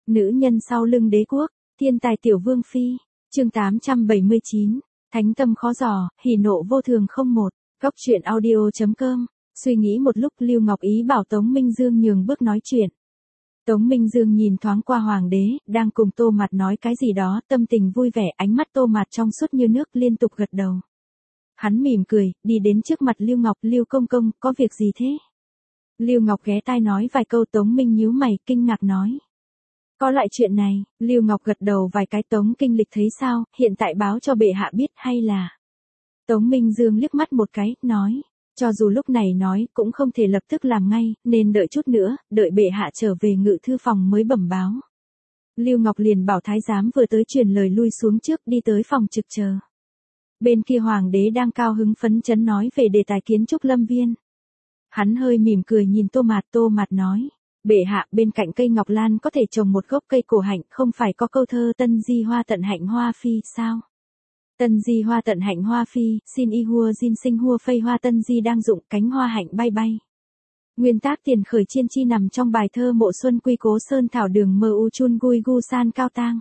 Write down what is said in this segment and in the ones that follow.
Nữ nhân sau lưng đế quốc, thiên tài tiểu vương phi, chương 879, thánh tâm khó dò, hỉ nộ vô thường không một, góc truyện audio.com, suy nghĩ một lúc Lưu Ngọc Ý bảo Tống Minh Dương nhường bước nói chuyện. Tống Minh Dương nhìn thoáng qua hoàng đế, đang cùng Tô Mạt nói cái gì đó, tâm tình vui vẻ, ánh mắt Tô Mạt trong suốt như nước liên tục gật đầu. Hắn mỉm cười, đi đến trước mặt Lưu Ngọc, Lưu công công, có việc gì thế? Lưu Ngọc ghé tai nói vài câu, Tống Minh nhíu mày, kinh ngạc nói. Có loại chuyện này, Lưu Ngọc gật đầu vài cái. Tống kinh lịch thấy sao, hiện tại báo cho bệ hạ biết hay là... Tống Minh Dương liếc mắt một cái, nói, cho dù lúc này nói cũng không thể lập tức làm ngay, nên đợi chút nữa, đợi bệ hạ trở về ngự thư phòng mới bẩm báo. Lưu Ngọc liền bảo thái giám vừa tới truyền lời lui xuống trước, đi tới phòng trực chờ. Bên kia hoàng đế đang cao hứng phấn chấn nói về đề tài kiến trúc lâm viên. Hắn hơi mỉm cười nhìn Tô Mạt nói, bệ hạ, bên cạnh cây ngọc lan có thể trồng một gốc cây cổ hạnh, không phải có câu thơ tân di hoa tận hạnh hoa phi sao? Tân di hoa tận hạnh hoa phi, xin y hua jin sinh hua phây hoa tân di đang dụng cánh hoa hạnh bay bay. Nguyên tác tiền khởi chiên chi nằm trong bài thơ Mộ Xuân Quy Cố Sơn Thảo Đường Mơ U Chun Gui Gu San Cao Tang.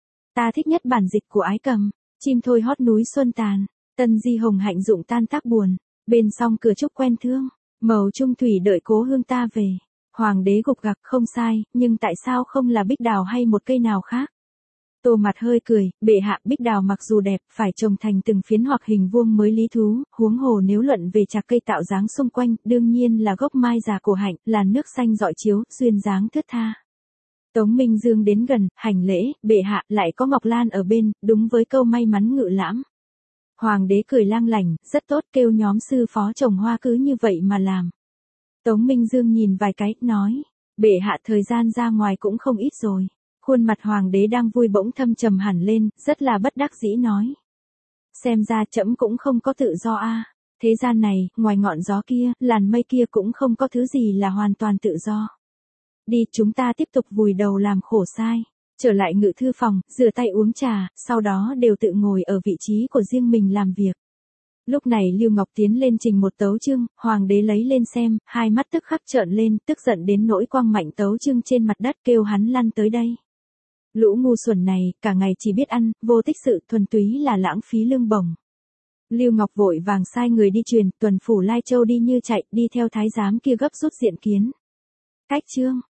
Ta thích nhất bản dịch của Ái Cầm, chim thôi hót núi xuân tàn, tân di hồng hạnh dụng tan tác buồn, bên song cửa trúc quen thương, màu trung thủy đợi cố hương ta về. Hoàng đế gục gặc, không sai, nhưng tại sao không là bích đào hay một cây nào khác? Tô Mạt hơi cười, bệ hạ, bích đào mặc dù đẹp, phải trồng thành từng phiến hoặc hình vuông mới lý thú, huống hồ nếu luận về trạc cây tạo dáng xung quanh, đương nhiên là gốc mai già cổ hạnh, làn nước xanh rọi chiếu, duyên dáng thướt tha. Tống Minh Dương đến gần, hành lễ, bệ hạ, lại có ngọc lan ở bên, đúng với câu may mắn ngự lãm. Hoàng đế cười lang lành, rất tốt, kêu nhóm sư phó trồng hoa cứ như vậy mà làm. Tống Minh Dương nhìn vài cái, nói, bệ hạ thời gian ra ngoài cũng không ít rồi. Khuôn mặt hoàng đế đang vui bỗng thâm trầm hẳn lên, rất là bất đắc dĩ nói. Xem ra trẫm cũng không có tự do a. Thế gian này, ngoài ngọn gió kia, làn mây kia cũng không có thứ gì là hoàn toàn tự do. Đi, chúng ta tiếp tục vùi đầu làm khổ sai. Trở lại ngự thư phòng, rửa tay uống trà, sau đó đều tự ngồi ở vị trí của riêng mình làm việc. Lúc này Lưu Ngọc tiến lên trình một tấu chương, hoàng đế lấy lên xem, hai mắt tức khắc trợn lên, tức giận đến nỗi quăng mạnh tấu chương trên mặt đất, kêu hắn lăn tới đây. Lũ ngu xuẩn này, cả ngày chỉ biết ăn, vô tích sự, thuần túy là lãng phí lương bổng. Lưu Ngọc vội vàng sai người đi truyền, tuần phủ Lai Châu đi như chạy, đi theo thái giám kia gấp rút diện kiến. Cách chương,